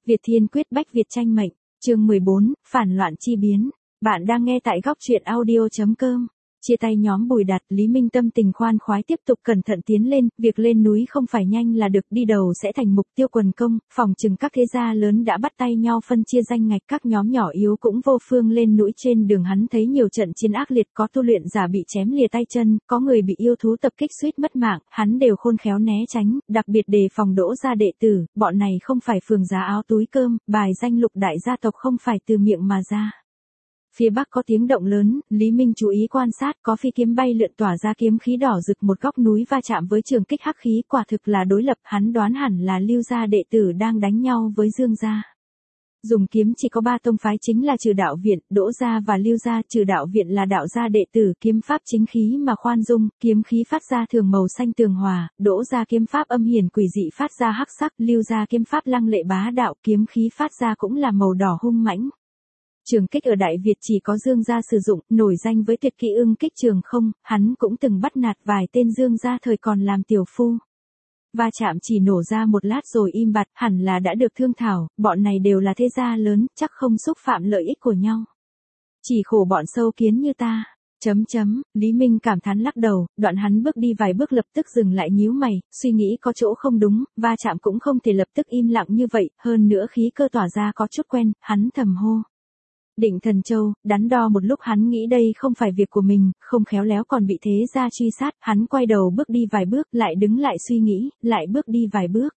Việt Thiên Quyết Bách Việt Tranh Mệnh, chương 14, Phản loạn chi biến. Bạn đang nghe tại góc truyện audio.com. Chia tay nhóm Bùi Đạt, Lý Minh tâm tình khoan khoái tiếp tục cẩn thận tiến lên, việc lên núi không phải nhanh là được, đi đầu sẽ thành mục tiêu quần công, phòng chừng các thế gia lớn đã bắt tay nhau phân chia danh ngạch, các nhóm nhỏ yếu cũng vô phương lên núi. Trên đường hắn thấy nhiều trận chiến ác liệt, có tu luyện giả bị chém lìa tay chân, có người bị yêu thú tập kích suýt mất mạng, hắn đều khôn khéo né tránh, đặc biệt đề phòng Đỗ gia đệ tử, bọn này không phải phường giá áo túi cơm, bài danh lục đại gia tộc không phải từ miệng mà ra. Phía bắc có tiếng động lớn, Lý Minh chú ý quan sát, có phi kiếm bay lượn tỏa ra kiếm khí đỏ rực, một góc núi va chạm với trường kích hắc khí, quả thực là đối lập, hắn đoán hẳn là Lưu gia đệ tử đang đánh nhau với Dương gia. Dùng kiếm chỉ có 3 tông phái, chính là Trừ Đạo Viện, Đỗ gia và Lưu gia. Trừ Đạo Viện là đạo gia đệ tử, kiếm pháp chính khí mà khoan dung, kiếm khí phát ra thường màu xanh tường hòa, Đỗ gia kiếm pháp âm hiền quỷ dị phát ra hắc sắc, Lưu gia kiếm pháp lăng lệ bá đạo, kiếm khí phát ra cũng là màu đỏ hung mãnh. Trường kích ở Đại Việt chỉ có Dương gia sử dụng, nổi danh với tuyệt kỹ ưng kích trường không, hắn cũng từng bắt nạt vài tên Dương gia thời còn làm tiểu phu. Va chạm chỉ nổ ra một lát rồi im bặt, hẳn là đã được thương thảo, bọn này đều là thế gia lớn, chắc không xúc phạm lợi ích của nhau. Chỉ khổ bọn sâu kiến như ta. Lý Minh cảm thán lắc đầu, đoạn hắn bước đi vài bước lập tức dừng lại nhíu mày, suy nghĩ có chỗ không đúng, va chạm cũng không thể lập tức im lặng như vậy, hơn nữa khí cơ tỏa ra có chút quen, hắn thầm hô. Định Thần Châu, đắn đo một lúc hắn nghĩ đây không phải việc của mình, không khéo léo còn bị thế gia truy sát, hắn quay đầu bước đi vài bước, lại đứng lại suy nghĩ, lại bước đi vài bước.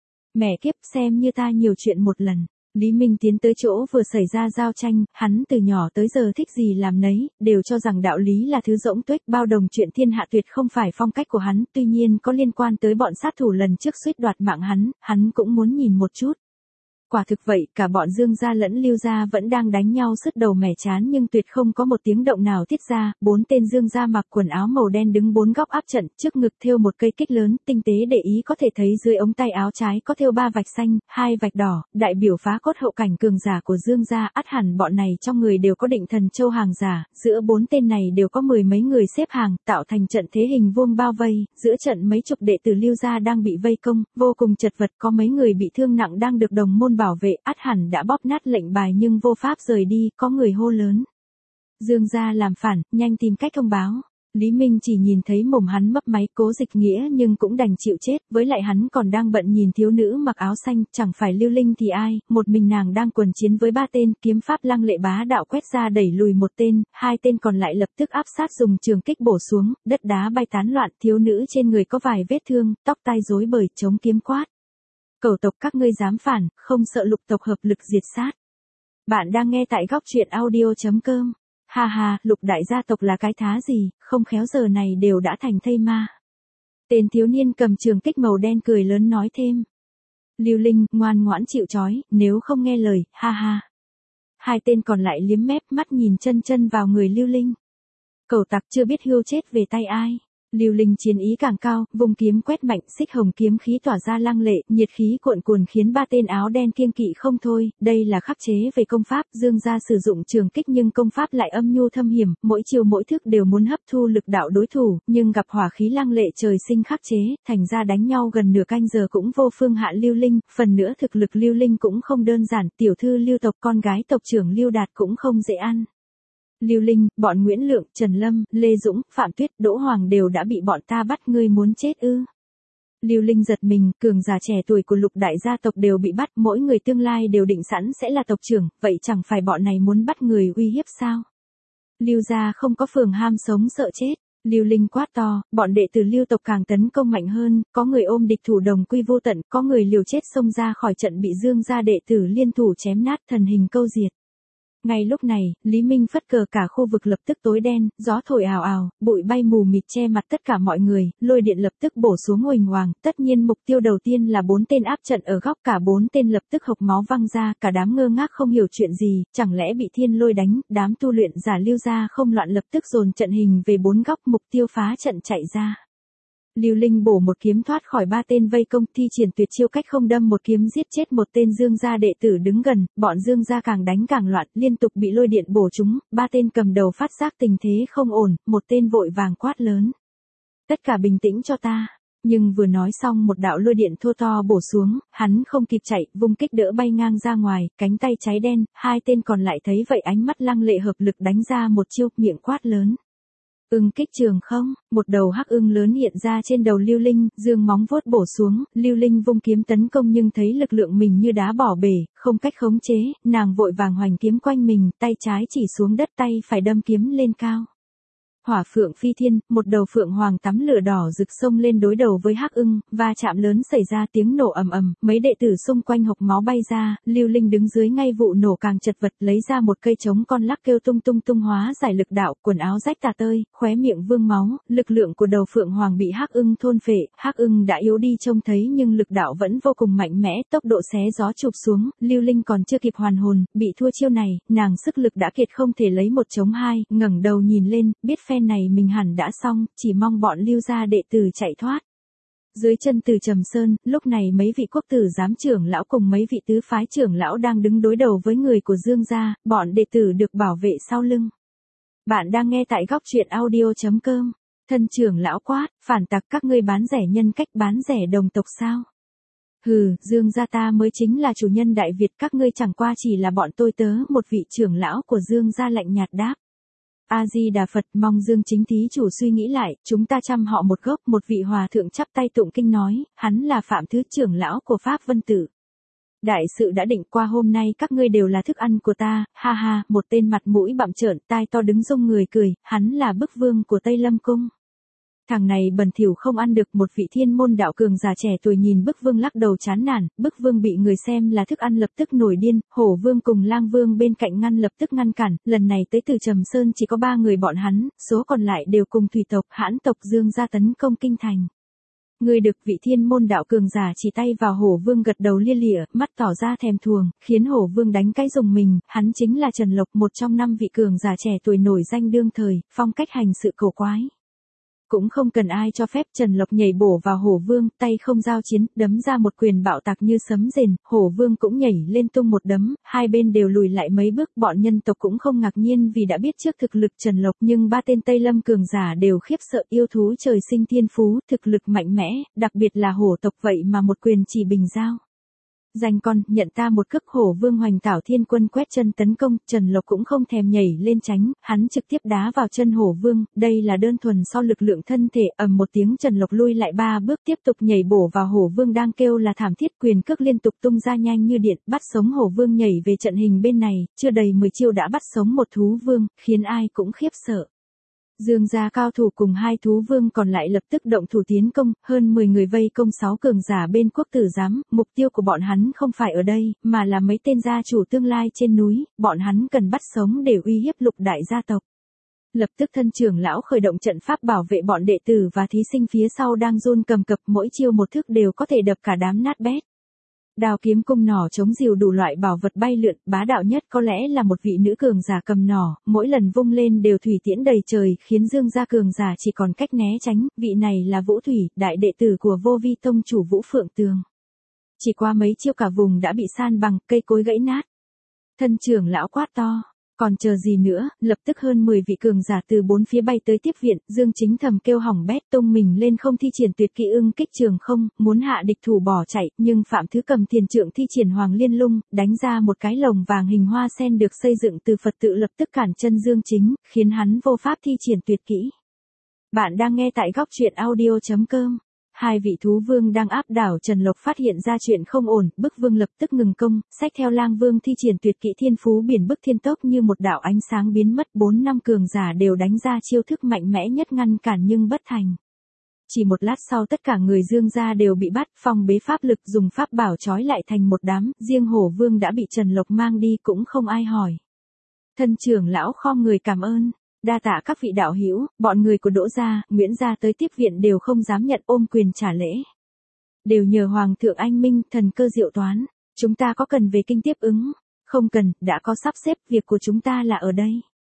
Mẹ kiếp, xem như ta nhiều chuyện một lần. Lý Minh tiến tới chỗ vừa xảy ra giao tranh, hắn từ nhỏ tới giờ thích gì làm nấy, đều cho rằng đạo lý là thứ rỗng tuếch, bao đồng chuyện thiên hạ tuyệt không phải phong cách của hắn, tuy nhiên có liên quan tới bọn sát thủ lần trước suýt đoạt mạng hắn cũng muốn nhìn một chút. Quả thực vậy, cả bọn Dương gia lẫn Lưu gia vẫn đang đánh nhau sứt đầu mẻ chán nhưng tuyệt không có một tiếng động nào tiết ra, 4 tên Dương gia mặc quần áo màu đen đứng 4 góc áp trận, trước ngực thêu một cây kích lớn, tinh tế để ý có thể thấy dưới ống tay áo trái có thêu 3 vạch xanh, 2 vạch đỏ, đại biểu phá cốt hậu cảnh cường giả của Dương gia, ắt hẳn bọn này trong người đều có Định Thần Châu hàng giả, giữa 4 tên này đều có 10 mấy người xếp hàng, tạo thành trận thế hình vuông bao vây, giữa trận mấy chục đệ tử Lưu gia đang bị vây công, vô cùng chật vật, có mấy người bị thương nặng đang được đồng môn bảo vệ, ắt hẳn đã bóp nát lệnh bài nhưng vô pháp rời đi, có người hô lớn. Dương gia làm phản, nhanh tìm cách thông báo. Lý Minh chỉ nhìn thấy mồm hắn mấp máy cố dịch nghĩa nhưng cũng đành chịu chết, với lại hắn còn đang bận nhìn thiếu nữ mặc áo xanh, chẳng phải Lưu Linh thì ai, một mình nàng đang quần chiến với 3 tên, kiếm pháp lăng lệ bá đạo quét ra đẩy lùi một tên, 2 tên còn lại lập tức áp sát dùng trường kích bổ xuống, đất đá bay tán loạn, thiếu nữ trên người có vài vết thương, tóc tai rối bời, chống kiếm quát. Cẩu tộc các ngươi dám phản, không sợ lục tộc hợp lực diệt sát. Bạn đang nghe tại góc truyện audio.com. Ha ha, lục đại gia tộc là cái thá gì, không khéo giờ này đều đã thành thây ma. Tên thiếu niên cầm trường kích màu đen cười lớn nói thêm. Lưu Linh, ngoan ngoãn chịu trói, nếu không nghe lời, ha ha. 2 tên còn lại liếm mép mắt nhìn chân vào người Lưu Linh. Cẩu tặc chưa biết hươu chết về tay ai. Lưu Linh chiến ý càng cao, vùng kiếm quét mạnh, xích hồng kiếm khí tỏa ra lăng lệ, nhiệt khí cuộn cuồn khiến 3 tên áo đen kiêng kỵ không thôi, đây là khắc chế về công pháp, Dương gia sử dụng trường kích nhưng công pháp lại âm nhu thâm hiểm, mỗi chiều mỗi thức đều muốn hấp thu lực đạo đối thủ, nhưng gặp hỏa khí lăng lệ trời sinh khắc chế, thành ra đánh nhau gần nửa canh giờ cũng vô phương hạ Lưu Linh, phần nữa thực lực Lưu Linh cũng không đơn giản, tiểu thư Lưu tộc con gái tộc trưởng Lưu Đạt cũng không dễ ăn. Lưu Linh, bọn Nguyễn Lượng, Trần Lâm, Lê Dũng, Phạm Tuyết, Đỗ Hoàng đều đã bị bọn ta bắt, ngươi muốn chết ư? Lưu Linh giật mình, cường giả trẻ tuổi của lục đại gia tộc đều bị bắt, mỗi người tương lai đều định sẵn sẽ là tộc trưởng, vậy chẳng phải bọn này muốn bắt người uy hiếp sao? Lưu gia không có phường ham sống sợ chết. Lưu Linh quát to, bọn đệ tử Lưu tộc càng tấn công mạnh hơn, có người ôm địch thủ đồng quy vô tận, có người liều chết xông ra khỏi trận bị Dương gia đệ tử liên thủ chém nát, thần hình câu diệt. Ngay lúc này, Lý Minh phất cờ cả khu vực lập tức tối đen, gió thổi ào ào, bụi bay mù mịt che mặt tất cả mọi người, lôi điện lập tức bổ xuống huỳnh hoàng, tất nhiên mục tiêu đầu tiên là 4 tên áp trận ở góc, cả 4 tên lập tức hộc máu văng ra, cả đám ngơ ngác không hiểu chuyện gì, chẳng lẽ bị thiên lôi đánh, đám tu luyện giả Lưu gia không loạn lập tức dồn trận hình về 4 góc, mục tiêu phá trận chạy ra. Lưu Linh bổ một kiếm thoát khỏi 3 tên vây công, thi triển tuyệt chiêu cách không đâm một kiếm giết chết một tên Dương gia đệ tử đứng gần, bọn Dương gia càng đánh càng loạn, liên tục bị lôi điện bổ trúng, 3 tên cầm đầu phát giác tình thế không ổn, một tên vội vàng quát lớn. Tất cả bình tĩnh cho ta. Nhưng vừa nói xong một đạo lôi điện thô to bổ xuống, hắn không kịp chạy, vung kích đỡ bay ngang ra ngoài, cánh tay cháy đen, hai tên còn lại thấy vậy ánh mắt lăng lệ hợp lực đánh ra một chiêu, miệng quát lớn. Ưng kích trường không, một đầu hắc ưng lớn hiện ra trên đầu Lưu Linh, dương móng vuốt bổ xuống, Lưu Linh vung kiếm tấn công nhưng thấy lực lượng mình như đá bỏ bể, không cách khống chế, nàng vội vàng hoành kiếm quanh mình, tay trái chỉ xuống đất, tay phải đâm kiếm lên cao. Hỏa phượng phi thiên, một đầu phượng hoàng tắm lửa đỏ rực sông lên đối đầu với hắc ưng, va chạm lớn xảy ra tiếng nổ ầm ầm, mấy đệ tử xung quanh hộc máu bay ra, Lưu Linh đứng dưới ngay vụ nổ càng chật vật, lấy ra một cây trống con lắc kêu tung tung tung hóa giải lực đạo, quần áo rách tả tơi, khóe miệng vương máu, lực lượng của đầu phượng hoàng bị hắc ưng thôn phệ, hắc ưng đã yếu đi trông thấy nhưng lực đạo vẫn vô cùng mạnh mẽ, tốc độ xé gió chụp xuống, Lưu Linh còn chưa kịp hoàn hồn, bị thua chiêu này, nàng sức lực đã kiệt không thể lấy một chống hai, ngẩng đầu nhìn lên, biết phen này mình hẳn đã xong, chỉ mong bọn Lưu gia đệ tử chạy thoát. Dưới chân Từ Trầm Sơn, lúc này mấy vị quốc tử giám trưởng lão cùng mấy vị tứ phái trưởng lão đang đứng đối đầu với người của Dương gia, bọn đệ tử được bảo vệ sau lưng. Bạn đang nghe tại góc truyện audio.com. Thân trưởng lão quát, phản tặc, các ngươi bán rẻ nhân cách, bán rẻ đồng tộc sao? Hừ, Dương gia ta mới chính là chủ nhân Đại Việt, các ngươi chẳng qua chỉ là bọn tôi tớ, một vị trưởng lão của Dương gia lạnh nhạt đáp. A-di-đà Phật, mong Dương chính thí chủ suy nghĩ lại, chúng ta chăm họ một gốc, một vị hòa thượng chắp tay tụng kinh nói, hắn là Phạm Thứ trưởng lão của Pháp Vân Tử. Đại sự đã định, qua hôm nay các ngươi đều là thức ăn của ta, ha ha, một tên mặt mũi bặm trợn, tai to đứng rung người cười, hắn là Bức Vương của Tây Lâm Cung. Thằng này bẩn thỉu không ăn được, một vị thiên môn đạo cường già trẻ tuổi nhìn Bức Vương lắc đầu chán nản, Bức Vương bị người xem là thức ăn lập tức nổi điên, Hổ Vương cùng Lang Vương bên cạnh lập tức ngăn cản, lần này tới Từ Trầm Sơn chỉ có 3 người bọn hắn, số còn lại đều cùng thủy tộc, hãn tộc Dương gia tấn công kinh thành. Người được vị thiên môn đạo cường giả chỉ tay vào Hổ Vương gật đầu lia lịa, mắt tỏ ra thèm thuồng, khiến Hổ Vương đánh cái rùng mình, hắn chính là Trần Lộc, một trong 5 vị cường giả trẻ tuổi nổi danh đương thời, phong cách hành sự cổ quái. Cũng không cần ai cho phép, Trần Lộc nhảy bổ vào Hổ Vương, tay không giao chiến, đấm ra một quyền bạo tạc như sấm rền, Hổ Vương cũng nhảy lên tung một đấm, hai bên đều lùi lại mấy bước, bọn nhân tộc cũng không ngạc nhiên vì đã biết trước thực lực Trần Lộc, nhưng 3 tên Tây Lâm cường giả đều khiếp sợ, yêu thú trời sinh thiên phú, thực lực mạnh mẽ, đặc biệt là hổ tộc, vậy mà một quyền chỉ bình giao. Danh con, nhận ta một cước. Hổ Vương hoành tảo thiên quân quét chân tấn công, Trần Lộc cũng không thèm nhảy lên tránh, hắn trực tiếp đá vào chân Hổ Vương, đây là đơn thuần so lực lượng thân thể, ầm một tiếng Trần Lộc lui lại 3 bước tiếp tục nhảy bổ vào Hổ Vương đang kêu là thảm thiết, quyền cước liên tục tung ra nhanh như điện, bắt sống Hổ Vương nhảy về trận hình bên này, chưa đầy 10 chiêu đã bắt sống một thú vương, khiến ai cũng khiếp sợ. Dương gia cao thủ cùng 2 thú vương còn lại lập tức động thủ tiến công, hơn 10 người vây công 6 cường giả bên quốc tử giám, mục tiêu của bọn hắn không phải ở đây, mà là mấy tên gia chủ tương lai trên núi, bọn hắn cần bắt sống để uy hiếp Lục đại gia tộc. Lập tức thân trưởng lão khởi động trận pháp bảo vệ bọn đệ tử và thí sinh phía sau đang run cầm cập, mỗi chiêu một thức đều có thể đập cả đám nát bét. Đao kiếm cung nỏ chống rìu đủ loại bảo vật bay lượn, bá đạo nhất có lẽ là một vị nữ cường giả cầm nỏ, mỗi lần vung lên đều thủy tiễn đầy trời, khiến Dương gia cường giả chỉ còn cách né tránh, vị này là Vũ Thủy, đại đệ tử của Vô Vi tông chủ Vũ Phượng Tường. Chỉ qua mấy chiêu cả vùng đã bị san bằng, cây cối gãy nát. Thân trưởng lão quát to. Còn chờ gì nữa, lập tức hơn 10 vị cường giả từ 4 phía bay tới tiếp viện, Dương Chính thầm kêu hỏng bét, tung mình lên không thi triển tuyệt kỹ ưng kích trường không, muốn hạ địch thủ bỏ chạy, nhưng Phạm Thứ cầm thiền trượng thi triển Hoàng Liên Lung, đánh ra một cái lồng vàng hình hoa sen được xây dựng từ Phật tự lập tức cản chân Dương Chính, khiến hắn vô pháp thi triển tuyệt kỹ. Bạn đang nghe tại góc truyện audio.com. 2 vị thú vương đang áp đảo Trần Lộc phát hiện ra chuyện không ổn, Bức Vương lập tức ngừng công, xách theo Lang Vương thi triển tuyệt kỹ thiên phú biển bức thiên tốc như một đạo ánh sáng biến mất, 4-5 cường giả đều đánh ra chiêu thức mạnh mẽ nhất ngăn cản nhưng bất thành. Chỉ một lát sau tất cả người Dương gia đều bị bắt, phong bế pháp lực dùng pháp bảo trói lại thành một đám, riêng Hổ Vương đã bị Trần Lộc mang đi cũng không ai hỏi. Thân trưởng lão khom người cảm ơn. Đa tạ các vị đạo hữu, bọn người của Đỗ gia, Nguyễn gia tới tiếp viện đều không dám nhận, ôm quyền trả lễ. Đều nhờ Hoàng thượng anh minh, thần cơ diệu toán, chúng ta có cần về kinh tiếp ứng? Không cần, đã có sắp xếp, việc của chúng ta là ở đây.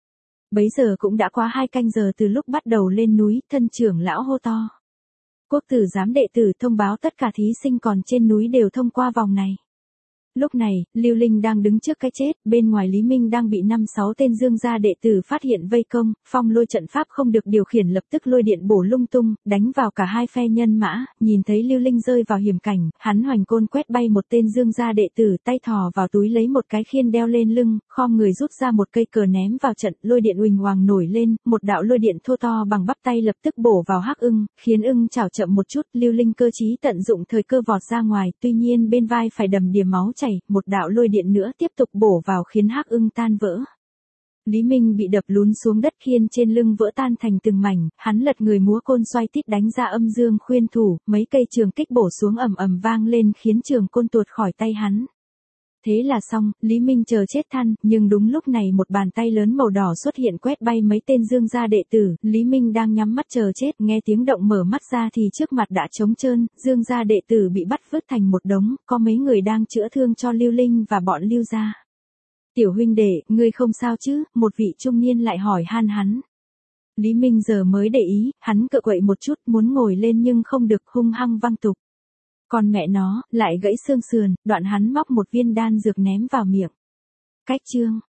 Bấy giờ cũng đã qua 2 canh giờ từ lúc bắt đầu lên núi, thân trưởng lão hô to. Quốc tử giám đệ tử thông báo tất cả thí sinh còn trên núi đều thông qua vòng này. Lúc này, Lưu Linh đang đứng trước cái chết, bên ngoài Lý Minh đang bị 5-6 tên Dương gia đệ tử phát hiện vây công, phong lôi trận pháp không được điều khiển lập tức lôi điện bổ lung tung, đánh vào cả hai phe nhân mã, nhìn thấy Lưu Linh rơi vào hiểm cảnh, hắn hoành côn quét bay một tên Dương gia đệ tử, tay thò vào túi lấy một cái khiên đeo lên lưng, khom người rút ra một cây cờ ném vào trận, lôi điện uỳnh hoàng nổi lên, một đạo lôi điện thô to bằng bắp tay lập tức bổ vào Hắc Ưng, khiến Ưng chảo chậm một chút, Lưu Linh cơ trí tận dụng thời cơ vọt ra ngoài, tuy nhiên bên vai phải đầm đìa máu chảy, một đạo lôi điện nữa tiếp tục bổ vào khiến Hắc Ưng tan vỡ. Lý Minh bị đập lún xuống đất, khiên trên lưng vỡ tan thành từng mảnh, hắn lật người múa côn xoay tít đánh ra âm dương khuyên thủ, mấy cây trường kích bổ xuống ầm ầm vang lên khiến trường côn tuột khỏi tay hắn. Thế là xong, Lý Minh chờ chết than, nhưng đúng lúc này một bàn tay lớn màu đỏ xuất hiện quét bay mấy tên Dương gia đệ tử, Lý Minh đang nhắm mắt chờ chết, nghe tiếng động mở mắt ra thì trước mặt đã trống trơn, Dương gia đệ tử bị bắt vứt thành một đống, có mấy người đang chữa thương cho Lưu Linh và bọn Lưu gia. Tiểu huynh đệ, ngươi không sao chứ, một vị trung niên lại hỏi han hắn. Lý Minh giờ mới để ý, hắn cựa quậy một chút muốn ngồi lên nhưng không được, hung hăng văng tục. Còn mẹ nó, lại gãy xương sườn, đoạn hắn móc một viên đan dược ném vào miệng. Cách chương